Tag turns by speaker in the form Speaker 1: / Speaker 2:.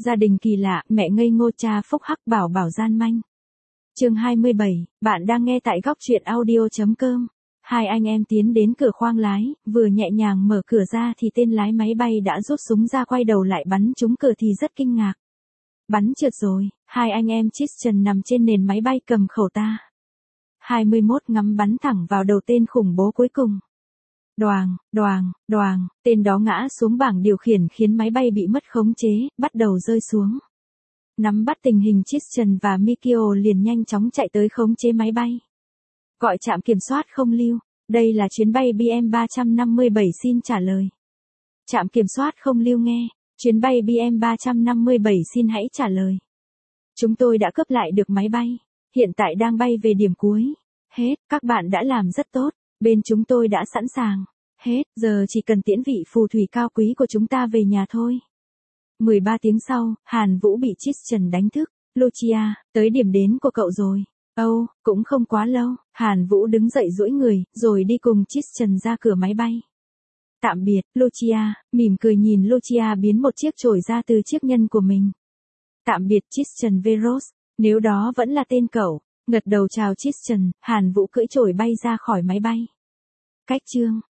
Speaker 1: Gia đình kỳ lạ, mẹ ngây ngô cha phúc hắc bảo bảo gian manh. Chương 27, bạn đang nghe tại góc truyện audio.com. Hai anh em tiến đến cửa khoang lái, vừa nhẹ nhàng mở cửa ra thì tên lái máy bay đã rút súng ra quay đầu lại bắn trúng cửa thì rất kinh ngạc. Bắn trượt rồi, hai anh em Christian nằm trên nền máy bay cầm khẩu Ta-21 ngắm bắn thẳng vào đầu tên khủng bố cuối cùng. Đoàng, đoàng, đoàng, tên đó ngã xuống bảng điều khiển khiến máy bay bị mất khống chế, bắt đầu rơi xuống. Nắm bắt tình hình Christian và Mikio liền nhanh chóng chạy tới khống chế máy bay. Gọi trạm kiểm soát không lưu, đây là chuyến bay BM357 xin trả lời. Trạm kiểm soát không lưu nghe, chuyến bay BM357 xin hãy trả lời. Chúng tôi đã cướp lại được máy bay, hiện tại đang bay về điểm cuối. Hết, các bạn đã làm rất tốt, bên chúng tôi đã sẵn sàng. Hết, giờ chỉ cần tiễn vị phù thủy cao quý của chúng ta về nhà thôi. 13 tiếng sau, Hàn Vũ bị Christian đánh thức. Lucia, tới điểm đến của cậu rồi. Âu, cũng không quá lâu. Hàn Vũ đứng dậy duỗi người, rồi đi cùng Christian ra cửa máy bay. Tạm biệt, Lucia, mỉm cười nhìn Lucia biến một chiếc chổi ra từ chiếc nhân của mình. Tạm biệt Christian Veros, nếu đó vẫn là tên cậu. Ngật đầu chào Christian, Hàn Vũ cưỡi chổi bay ra khỏi máy bay. Cách chương